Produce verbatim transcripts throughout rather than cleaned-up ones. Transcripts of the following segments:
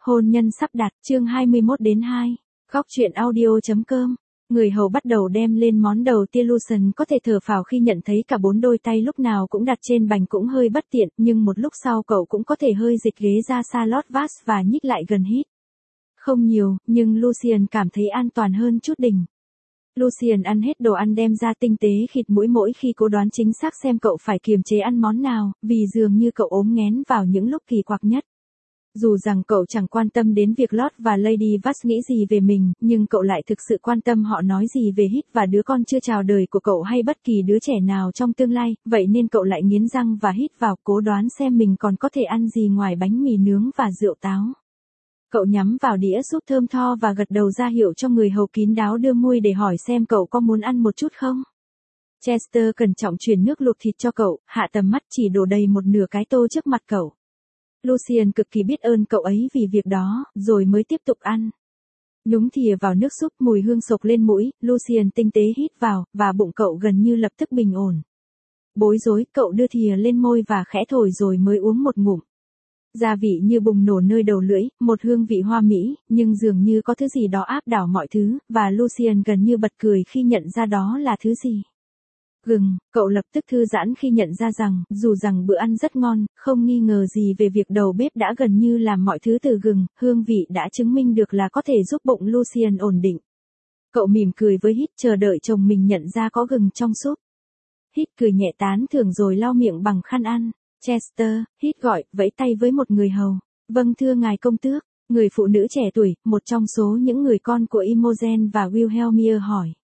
Hôn nhân sắp đặt, chương hai mươi mốt đến hai. Góc truyện audio.com. Người hầu bắt đầu đem lên món đầu tiên. Lucian có thể thở phào khi nhận thấy cả bốn đôi tay lúc nào cũng đặt trên bành cũng hơi bất tiện, nhưng một lúc sau cậu cũng có thể hơi dịch ghế ra xa lót vác và nhích lại gần hít. Không nhiều, nhưng Lucian cảm thấy an toàn hơn chút đỉnh. Lucian ăn hết đồ ăn đem ra tinh tế khịt mũi mỗi khi cố đoán chính xác xem cậu phải kiềm chế ăn món nào, vì dường như cậu ốm nghén vào những lúc kỳ quặc nhất. Dù rằng cậu chẳng quan tâm đến việc Lord và Lady Vass nghĩ gì về mình, nhưng cậu lại thực sự quan tâm họ nói gì về Hít và đứa con chưa chào đời của cậu hay bất kỳ đứa trẻ nào trong tương lai, vậy nên cậu lại nghiến răng và hít vào cố đoán xem mình còn có thể ăn gì ngoài bánh mì nướng và rượu táo. Cậu nhắm vào đĩa súp thơm tho và gật đầu ra hiệu cho người hầu kín đáo đưa muôi để hỏi xem cậu có muốn ăn một chút không. Chester cẩn trọng chuyển nước luộc thịt cho cậu, hạ tầm mắt chỉ đổ đầy một nửa cái tô trước mặt cậu. Lucian cực kỳ biết ơn cậu ấy vì việc đó, rồi mới tiếp tục ăn. Nhúng thìa vào nước súp, mùi hương sộc lên mũi, Lucian tinh tế hít vào, và bụng cậu gần như lập tức bình ổn. Bối rối, cậu đưa thìa lên môi và khẽ thổi rồi mới uống một ngụm. Gia vị như bùng nổ nơi đầu lưỡi, một hương vị hoa mỹ, nhưng dường như có thứ gì đó áp đảo mọi thứ, và Lucian gần như bật cười khi nhận ra đó là thứ gì. Gừng, cậu lập tức thư giãn khi nhận ra rằng, dù rằng bữa ăn rất ngon, không nghi ngờ gì về việc đầu bếp đã gần như làm mọi thứ từ gừng, hương vị đã chứng minh được là có thể giúp bụng Lucian ổn định. Cậu mỉm cười với Hít chờ đợi chồng mình nhận ra có gừng trong súp. Hít cười nhẹ tán thưởng rồi lau miệng bằng khăn ăn. Chester, Hít gọi, vẫy tay với một người hầu. Vâng thưa ngài công tước, người phụ nữ trẻ tuổi, một trong số những người con của Imogen và Wilhelmia hỏi.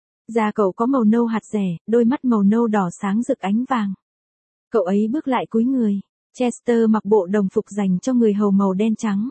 Da cậu có màu nâu hạt rẻ, đôi mắt màu nâu đỏ sáng rực ánh vàng. Cậu ấy bước lại cúi người. Chester mặc bộ đồng phục dành cho người hầu màu đen trắng.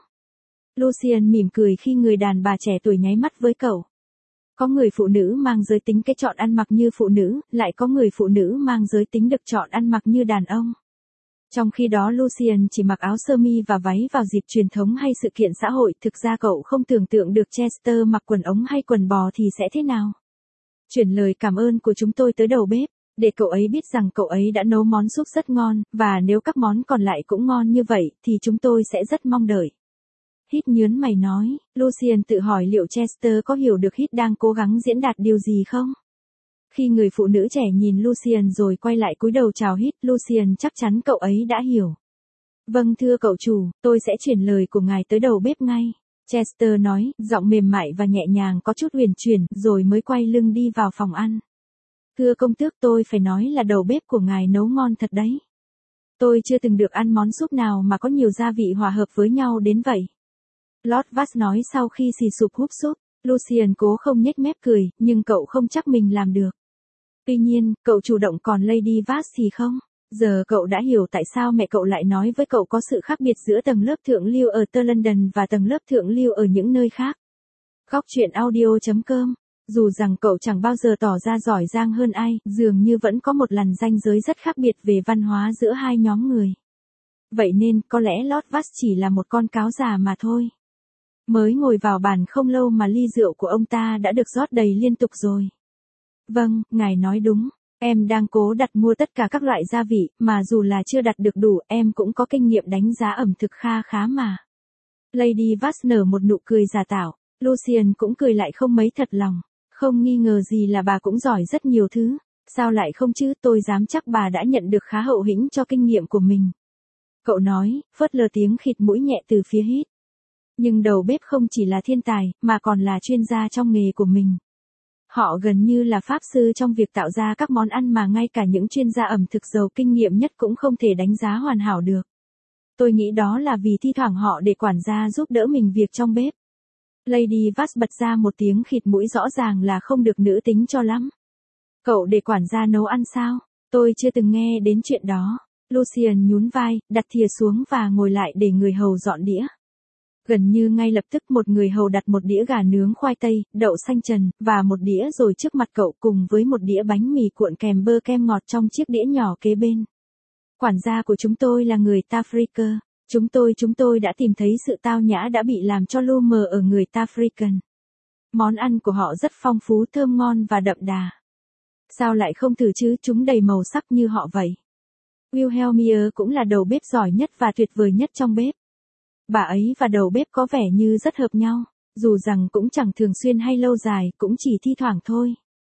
Lucian mỉm cười khi người đàn bà trẻ tuổi nháy mắt với cậu. Có người phụ nữ mang giới tính cái chọn ăn mặc như phụ nữ, lại có người phụ nữ mang giới tính được chọn ăn mặc như đàn ông. Trong khi đó Lucian chỉ mặc áo sơ mi và váy vào dịp truyền thống hay sự kiện xã hội, thực ra cậu không tưởng tượng được Chester mặc quần ống hay quần bò thì sẽ thế nào. Chuyển lời cảm ơn của chúng tôi tới đầu bếp, để cậu ấy biết rằng cậu ấy đã nấu món súp rất ngon, và nếu các món còn lại cũng ngon như vậy, thì chúng tôi sẽ rất mong đợi. Hít nhớn mày nói, Lucian tự hỏi liệu Chester có hiểu được Hít đang cố gắng diễn đạt điều gì không? Khi người phụ nữ trẻ nhìn Lucian rồi quay lại cúi đầu chào Hít, Lucian chắc chắn cậu ấy đã hiểu. Vâng thưa cậu chủ, tôi sẽ chuyển lời của ngài tới đầu bếp ngay. Chester nói, giọng mềm mại và nhẹ nhàng có chút huyền chuyển, rồi mới quay lưng đi vào phòng ăn. Thưa công tước, tôi phải nói là đầu bếp của ngài nấu ngon thật đấy. Tôi chưa từng được ăn món súp nào mà có nhiều gia vị hòa hợp với nhau đến vậy. Lord Vass nói sau khi xì sụp húp súp. Lucian cố không nhếch mép cười, nhưng cậu không chắc mình làm được. Tuy nhiên, cậu chủ động còn Lady Vass thì không. Giờ cậu đã hiểu tại sao mẹ cậu lại nói với cậu có sự khác biệt giữa tầng lớp thượng lưu ở Tơ London và tầng lớp thượng lưu ở những nơi khác. Góc truyện audio.com. Dù rằng cậu chẳng bao giờ tỏ ra giỏi giang hơn ai, dường như vẫn có một lằn ranh giới rất khác biệt về văn hóa giữa hai nhóm người. Vậy nên, có lẽ Lord Vass chỉ là một con cáo già mà thôi. Mới ngồi vào bàn không lâu mà ly rượu của ông ta đã được rót đầy liên tục rồi. Vâng, ngài nói đúng. Em đang cố đặt mua tất cả các loại gia vị, mà dù là chưa đặt được đủ, em cũng có kinh nghiệm đánh giá ẩm thực kha khá mà. Lady Vass nở một nụ cười giả tạo. Lucian cũng cười lại không mấy thật lòng. Không nghi ngờ gì là bà cũng giỏi rất nhiều thứ. Sao lại không chứ, tôi dám chắc bà đã nhận được khá hậu hĩnh cho kinh nghiệm của mình. Cậu nói, phớt lờ tiếng khịt mũi nhẹ từ phía Hít. Nhưng đầu bếp không chỉ là thiên tài, mà còn là chuyên gia trong nghề của mình. Họ gần như là pháp sư trong việc tạo ra các món ăn mà ngay cả những chuyên gia ẩm thực giàu kinh nghiệm nhất cũng không thể đánh giá hoàn hảo được. Tôi nghĩ đó là vì thi thoảng họ để quản gia giúp đỡ mình việc trong bếp. Lady Vass bật ra một tiếng khịt mũi rõ ràng là không được nữ tính cho lắm. Cậu để quản gia nấu ăn sao? Tôi chưa từng nghe đến chuyện đó. Lucian nhún vai, đặt thìa xuống và ngồi lại để người hầu dọn đĩa. Gần như ngay lập tức một người hầu đặt một đĩa gà nướng khoai tây, đậu xanh trần, và một đĩa rồi trước mặt cậu cùng với một đĩa bánh mì cuộn kèm bơ kem ngọt trong chiếc đĩa nhỏ kế bên. Quản gia của chúng tôi là người Tafrica. Chúng tôi chúng tôi đã tìm thấy sự tao nhã đã bị làm cho lu mờ ở người Tafrican. Món ăn của họ rất phong phú, thơm ngon và đậm đà. Sao lại không thử chứ, chúng đầy màu sắc như họ vậy. Wilhelmia cũng là đầu bếp giỏi nhất và tuyệt vời nhất trong bếp. Bà ấy và đầu bếp có vẻ như rất hợp nhau, dù rằng cũng chẳng thường xuyên hay lâu dài, cũng chỉ thi thoảng thôi.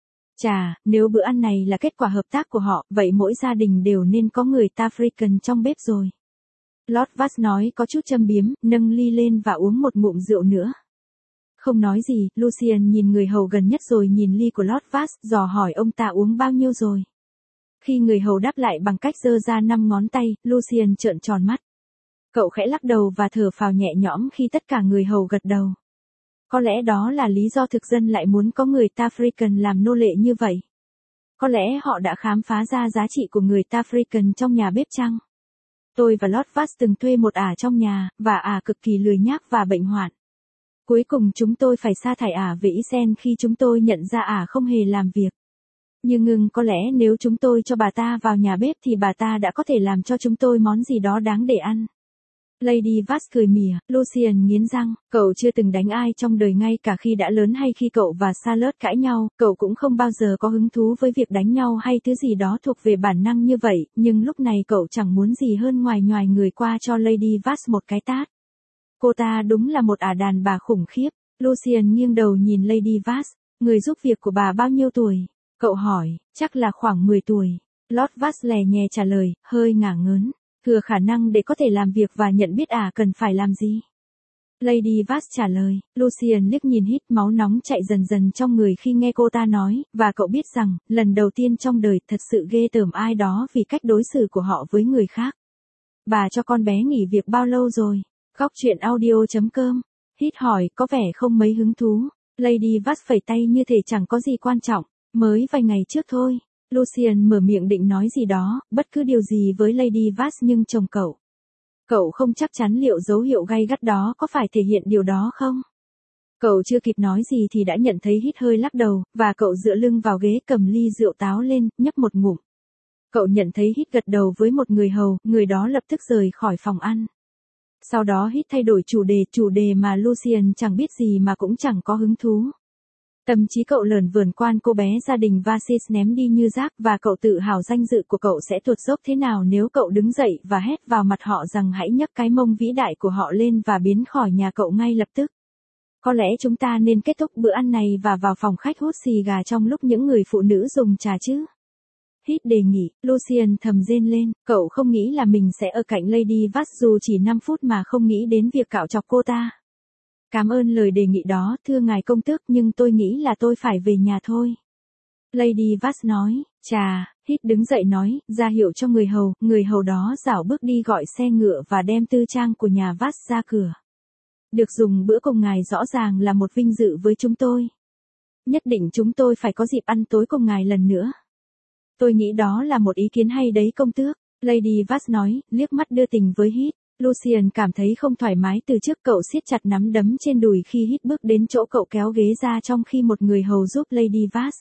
Chà, nếu bữa ăn này là kết quả hợp tác của họ, vậy mỗi gia đình đều nên có người Tafrican trong bếp rồi. Lord Vass nói có chút châm biếm, nâng ly lên và uống một ngụm rượu nữa. Không nói gì, Lucien nhìn người hầu gần nhất rồi nhìn ly của Lord Vass, dò hỏi ông ta uống bao nhiêu rồi. Khi người hầu đáp lại bằng cách giơ ra năm ngón tay, Lucien trợn tròn mắt. Cậu khẽ lắc đầu và thở phào nhẹ nhõm khi tất cả người hầu gật đầu. Có lẽ đó là lý do thực dân lại muốn có người Tafrican làm nô lệ như vậy. Có lẽ họ đã khám phá ra giá trị của người Tafrican trong nhà bếp chăng? Tôi và Lord Vass từng thuê một ả trong nhà, và ả cực kỳ lười nhác và bệnh hoạn. Cuối cùng chúng tôi phải sa thải ả về Isen khi chúng tôi nhận ra ả không hề làm việc. Nhưng ngừng có lẽ nếu chúng tôi cho bà ta vào nhà bếp thì bà ta đã có thể làm cho chúng tôi món gì đó đáng để ăn. Lady Vass cười mỉa, Lucien nghiến răng, cậu chưa từng đánh ai trong đời ngay cả khi đã lớn hay khi cậu và Charlotte cãi nhau, cậu cũng không bao giờ có hứng thú với việc đánh nhau hay thứ gì đó thuộc về bản năng như vậy, nhưng lúc này cậu chẳng muốn gì hơn ngoài nhoài người qua cho Lady Vass một cái tát. Cô ta đúng là một ả đàn bà khủng khiếp. Lucien nghiêng đầu nhìn Lady Vass, người giúp việc của bà bao nhiêu tuổi? Cậu hỏi, chắc là khoảng mười tuổi. Lord Vass lè nhè trả lời, hơi ngả ngớn. Thừa khả năng để có thể làm việc và nhận biết ả cần phải làm gì? Lady Vass trả lời, Lucien liếc nhìn hít máu nóng chạy dần dần trong người khi nghe cô ta nói, và cậu biết rằng, lần đầu tiên trong đời thật sự ghê tởm ai đó vì cách đối xử của họ với người khác. Bà cho con bé nghỉ việc bao lâu rồi? Góc truyện audio chấm com. Hít hỏi, có vẻ không mấy hứng thú. Lady Vass phẩy tay như thể chẳng có gì quan trọng, mới vài ngày trước thôi. Lucien mở miệng định nói gì đó, bất cứ điều gì với Lady Vass nhưng chồng cậu. Cậu không chắc chắn liệu dấu hiệu gay gắt đó có phải thể hiện điều đó không? Cậu chưa kịp nói gì thì đã nhận thấy hít hơi lắc đầu, và cậu dựa lưng vào ghế cầm ly rượu táo lên, nhấp một ngụm. Cậu nhận thấy hít gật đầu với một người hầu, người đó lập tức rời khỏi phòng ăn. Sau đó hít thay đổi chủ đề, chủ đề mà Lucien chẳng biết gì mà cũng chẳng có hứng thú. Tâm trí cậu lởn vởn quan cô bé gia đình Vassis ném đi như rác và cậu tự hào danh dự của cậu sẽ tuột dốc thế nào nếu cậu đứng dậy và hét vào mặt họ rằng hãy nhấc cái mông vĩ đại của họ lên và biến khỏi nhà cậu ngay lập tức. Có lẽ chúng ta nên kết thúc bữa ăn này và vào phòng khách hút xì gà trong lúc những người phụ nữ dùng trà chứ. Hít đề nghị, Lucien thầm rên lên, cậu không nghĩ là mình sẽ ở cạnh Lady Vass dù chỉ năm phút mà không nghĩ đến việc cạo chọc cô ta. Cảm ơn lời đề nghị đó, thưa ngài công tước, nhưng tôi nghĩ là tôi phải về nhà thôi. Lady Vass nói, chà, Hít đứng dậy nói, ra hiệu cho người hầu, người hầu đó rảo bước đi gọi xe ngựa và đem tư trang của nhà Vass ra cửa. Được dùng bữa cùng ngài rõ ràng là một vinh dự với chúng tôi. Nhất định chúng tôi phải có dịp ăn tối cùng ngài lần nữa. Tôi nghĩ đó là một ý kiến hay đấy công tước, Lady Vass nói, liếc mắt đưa tình với Hít. Lucien cảm thấy không thoải mái từ trước, cậu siết chặt nắm đấm trên đùi khi Hít bước đến chỗ cậu kéo ghế ra trong khi một người hầu giúp Lady Vass.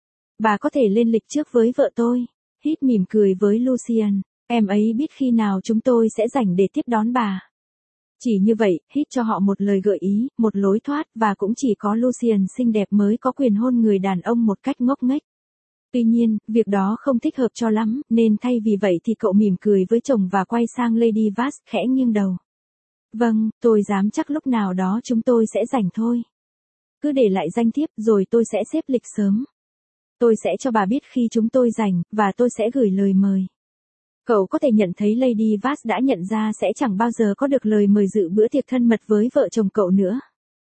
Bà có thể lên lịch trước với vợ tôi. Hít mỉm cười với Lucien, em ấy biết khi nào chúng tôi sẽ rảnh để tiếp đón bà. Chỉ như vậy, Hít cho họ một lời gợi ý, một lối thoát, và cũng chỉ có Lucien xinh đẹp mới có quyền hôn người đàn ông một cách ngốc nghếch. Tuy nhiên, việc đó không thích hợp cho lắm, nên thay vì vậy thì cậu mỉm cười với chồng và quay sang Lady Vass, khẽ nghiêng đầu. Vâng, tôi dám chắc lúc nào đó chúng tôi sẽ rảnh thôi. Cứ để lại danh thiếp rồi tôi sẽ xếp lịch sớm. Tôi sẽ cho bà biết khi chúng tôi rảnh, và tôi sẽ gửi lời mời. Cậu có thể nhận thấy Lady Vass đã nhận ra sẽ chẳng bao giờ có được lời mời dự bữa tiệc thân mật với vợ chồng cậu nữa.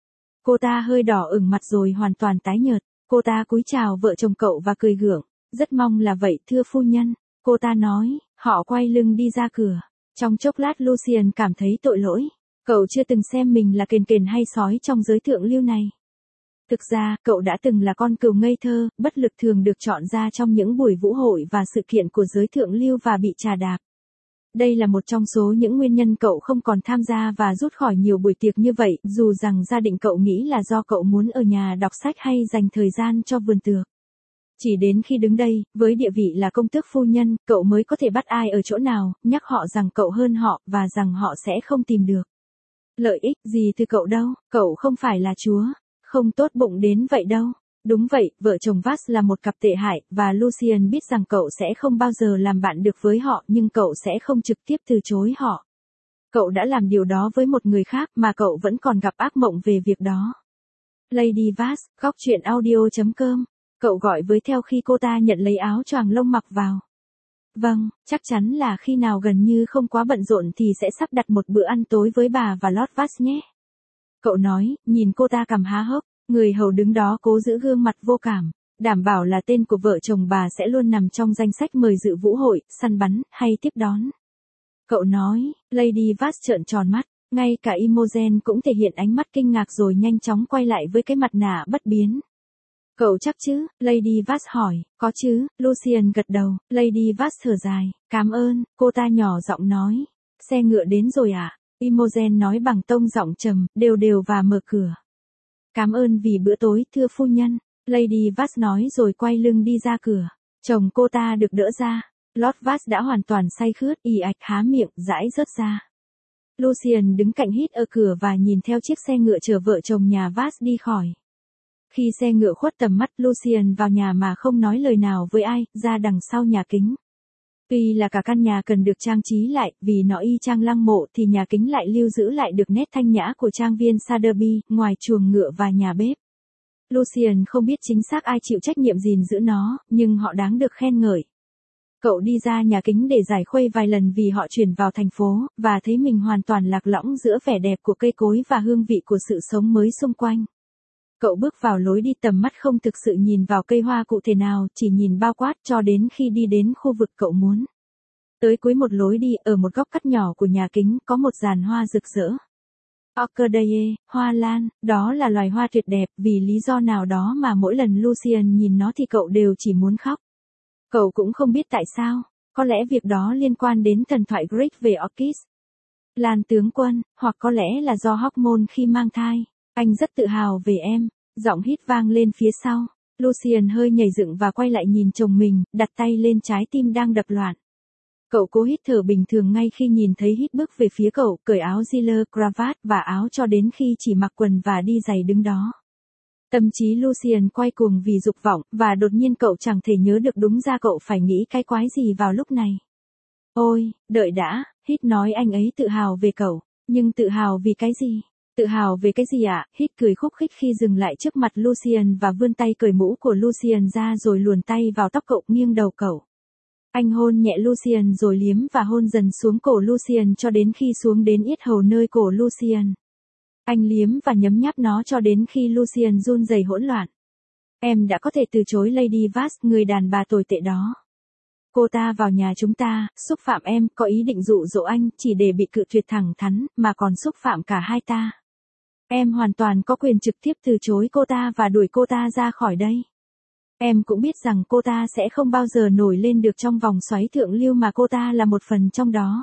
Cô ta hơi đỏ ửng mặt rồi hoàn toàn tái nhợt. Cô ta cúi chào vợ chồng cậu và cười gượng. Rất mong là vậy thưa phu nhân. Cô ta nói, họ quay lưng đi ra cửa. Trong chốc lát Lucien cảm thấy tội lỗi. Cậu chưa từng xem mình là kền kền hay sói trong giới thượng lưu này. Thực ra, cậu đã từng là con cừu ngây thơ, bất lực thường được chọn ra trong những buổi vũ hội và sự kiện của giới thượng lưu và bị trà đạp. Đây là một trong số những nguyên nhân cậu không còn tham gia và rút khỏi nhiều buổi tiệc như vậy, dù rằng gia đình cậu nghĩ là do cậu muốn ở nhà đọc sách hay dành thời gian cho vườn tược. Chỉ đến khi đứng đây, với địa vị là công tước phu nhân, cậu mới có thể bắt ai ở chỗ nào, nhắc họ rằng cậu hơn họ, và rằng họ sẽ không tìm được lợi ích gì từ cậu đâu, cậu không phải là chúa, không tốt bụng đến vậy đâu. Đúng vậy, vợ chồng Vass là một cặp tệ hại, và Lucien biết rằng cậu sẽ không bao giờ làm bạn được với họ, nhưng cậu sẽ không trực tiếp từ chối họ. Cậu đã làm điều đó với một người khác mà cậu vẫn còn gặp ác mộng về việc đó. Lady Vass, góc truyện audio.com. Cậu gọi với theo khi cô ta nhận lấy áo choàng lông mặc vào. Vâng, chắc chắn là khi nào gần như không quá bận rộn thì sẽ sắp đặt một bữa ăn tối với bà và Lord Vass nhé. Cậu nói, nhìn cô ta cằm há hốc, người hầu đứng đó cố giữ gương mặt vô cảm, đảm bảo là tên của vợ chồng bà sẽ luôn nằm trong danh sách mời dự vũ hội, săn bắn, hay tiếp đón. Cậu nói, Lady Vass trợn tròn mắt, ngay cả Imogen cũng thể hiện ánh mắt kinh ngạc rồi nhanh chóng quay lại với cái mặt nạ bất biến. Cậu chắc chứ? Lady Vass hỏi. Có chứ, Lucian gật đầu. Lady Vass thở dài. Cảm ơn, cô ta nhỏ giọng nói. Xe ngựa đến rồi à? Imogen nói bằng tông giọng trầm, đều đều và mở cửa. Cảm ơn vì bữa tối, thưa phu nhân. Lady Vass nói rồi quay lưng đi ra cửa. Chồng cô ta được đỡ ra. Lord Vass đã hoàn toàn say khướt, ì ạch há miệng, dãi rớt ra. Lucian đứng cạnh hít ở cửa và nhìn theo chiếc xe ngựa chở vợ chồng nhà Vass đi khỏi. Khi xe ngựa khuất tầm mắt, Lucian vào nhà mà không nói lời nào với ai, ra đằng sau nhà kính. Tuy là cả căn nhà cần được trang trí lại, vì nó y chang lăng mộ thì nhà kính lại lưu giữ lại được nét thanh nhã của trang viên Sotheby, ngoài chuồng ngựa và nhà bếp. Lucian không biết chính xác ai chịu trách nhiệm gìn giữ nó, nhưng họ đáng được khen ngợi. Cậu đi ra nhà kính để giải khuây vài lần vì họ chuyển vào thành phố, và thấy mình hoàn toàn lạc lõng giữa vẻ đẹp của cây cối và hương vị của sự sống mới xung quanh. Cậu bước vào lối đi, tầm mắt không thực sự nhìn vào cây hoa cụ thể nào, chỉ nhìn bao quát cho đến khi đi đến khu vực cậu muốn. Tới cuối một lối đi, ở một góc cắt nhỏ của nhà kính, có một dàn hoa rực rỡ. Orchidae, hoa lan, đó là loài hoa tuyệt đẹp, vì lý do nào đó mà mỗi lần Lucian nhìn nó thì cậu đều chỉ muốn khóc. Cậu cũng không biết tại sao, có lẽ việc đó liên quan đến thần thoại Greek về Orchis. Lan tướng quân, hoặc có lẽ là do hormone khi mang thai. Anh rất tự hào về em, giọng hít vang lên phía sau. Lucian hơi nhảy dựng và quay lại nhìn chồng mình, đặt tay lên trái tim đang đập loạn. Cậu cố hít thở bình thường ngay khi nhìn thấy Hít bước về phía cậu, cởi áo Giller, cravat và áo cho đến khi chỉ mặc quần và đi giày đứng đó. Tâm trí Lucian quay cuồng vì dục vọng, và đột nhiên cậu chẳng thể nhớ được đúng ra cậu phải nghĩ cái quái gì vào lúc này. Ôi, đợi đã, Hít nói anh ấy tự hào về cậu, nhưng tự hào vì cái gì? Tự hào về cái gì ạ? À? Hít cười khúc khích khi dừng lại trước mặt Lucian và vươn tay cởi mũ của Lucian ra rồi luồn tay vào tóc cậu, nghiêng đầu cậu. Anh hôn nhẹ Lucian rồi liếm và hôn dần xuống cổ Lucian cho đến khi xuống đến yết hầu nơi cổ Lucian. Anh liếm và nhấm nháp nó cho đến khi Lucian run rẩy hỗn loạn. Em đã có thể từ chối Lady Vass, người đàn bà tồi tệ đó. Cô ta vào nhà chúng ta, xúc phạm em, có ý định dụ dỗ anh, chỉ để bị cự tuyệt thẳng thắn, mà còn xúc phạm cả hai ta. Em hoàn toàn có quyền trực tiếp từ chối cô ta và đuổi cô ta ra khỏi đây. Em cũng biết rằng cô ta sẽ không bao giờ nổi lên được trong vòng xoáy thượng lưu mà cô ta là một phần trong đó.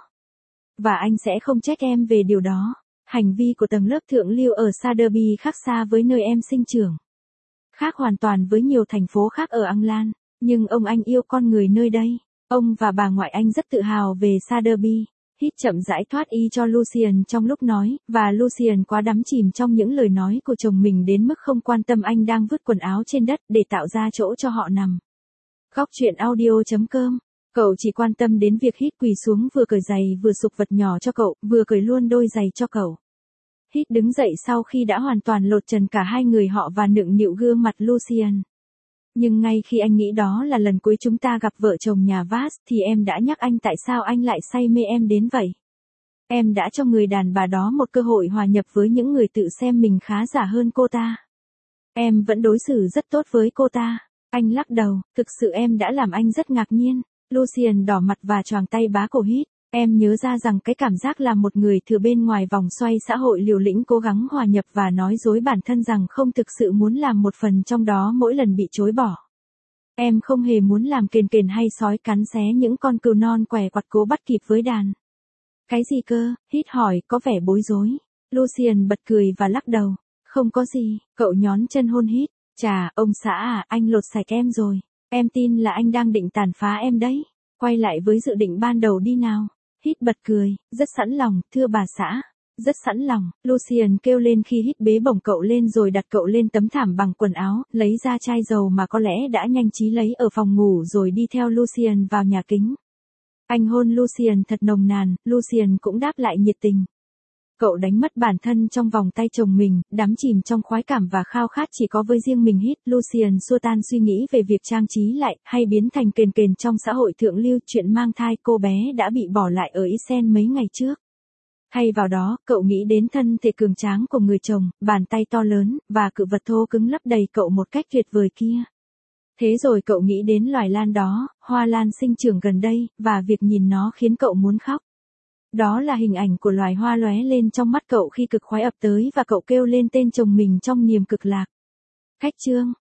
Và anh sẽ không trách em về điều đó. Hành vi của tầng lớp thượng lưu ở Sotheby khác xa với nơi em sinh trưởng. Khác hoàn toàn với nhiều thành phố khác ở England. Nhưng ông anh yêu con người nơi đây. Ông và bà ngoại anh rất tự hào về Sotheby. Hít chậm rãi thoát y cho Lucian trong lúc nói, và Lucian quá đắm chìm trong những lời nói của chồng mình đến mức không quan tâm anh đang vứt quần áo trên đất để tạo ra chỗ cho họ nằm. Góc truyện audio.com. Cậu chỉ quan tâm đến việc Hít quỳ xuống vừa cởi giày vừa sục vật nhỏ cho cậu, vừa cởi luôn đôi giày cho cậu. Hít đứng dậy sau khi đã hoàn toàn lột trần cả hai người họ và nựng nịu gương mặt Lucian. Nhưng ngay khi anh nghĩ đó là lần cuối chúng ta gặp vợ chồng nhà Vass thì em đã nhắc anh tại sao anh lại say mê em đến vậy. Em đã cho người đàn bà đó một cơ hội hòa nhập với những người tự xem mình khá giả hơn cô ta. Em vẫn đối xử rất tốt với cô ta. Anh lắc đầu, thực sự em đã làm anh rất ngạc nhiên. Lucian đỏ mặt và choàng tay bá cổ Hít. Em nhớ ra rằng cái cảm giác là một người thừa bên ngoài vòng xoay xã hội liều lĩnh cố gắng hòa nhập và nói dối bản thân rằng không thực sự muốn làm một phần trong đó mỗi lần bị chối bỏ. Em không hề muốn làm kền kền hay sói cắn xé những con cừu non què quặt cố bắt kịp với đàn. Cái gì cơ? Hít hỏi, có vẻ bối rối. Lucian bật cười và lắc đầu. Không có gì, cậu nhón chân hôn Hít. Chà, ông xã à, anh lột sạch em rồi. Em tin là anh đang định tàn phá em đấy. Quay lại với dự định ban đầu đi nào. Hít bật cười, rất sẵn lòng, thưa bà xã. Rất sẵn lòng, Lucian kêu lên khi Hít bế bổng cậu lên rồi đặt cậu lên tấm thảm bằng quần áo, lấy ra chai dầu mà có lẽ đã nhanh trí lấy ở phòng ngủ rồi đi theo Lucian vào nhà kính. Anh hôn Lucian thật nồng nàn, Lucian cũng đáp lại nhiệt tình. Cậu đánh mất bản thân trong vòng tay chồng mình, đắm chìm trong khoái cảm và khao khát chỉ có với riêng mình hít. Lucian xua tan suy nghĩ về việc trang trí lại, hay biến thành kền kền trong xã hội thượng lưu. Chuyện mang thai cô bé đã bị bỏ lại ở Isen mấy ngày trước. Thay vào đó, cậu nghĩ đến thân thể cường tráng của người chồng, bàn tay to lớn, và cự vật thô cứng lấp đầy cậu một cách tuyệt vời kia. Thế rồi cậu nghĩ đến loài lan đó, hoa lan sinh trưởng gần đây, và việc nhìn nó khiến cậu muốn khóc. Đó là hình ảnh của loài hoa lóe lên trong mắt cậu khi cực khoái ập tới và cậu kêu lên tên chồng mình trong niềm cực lạc. Khách chương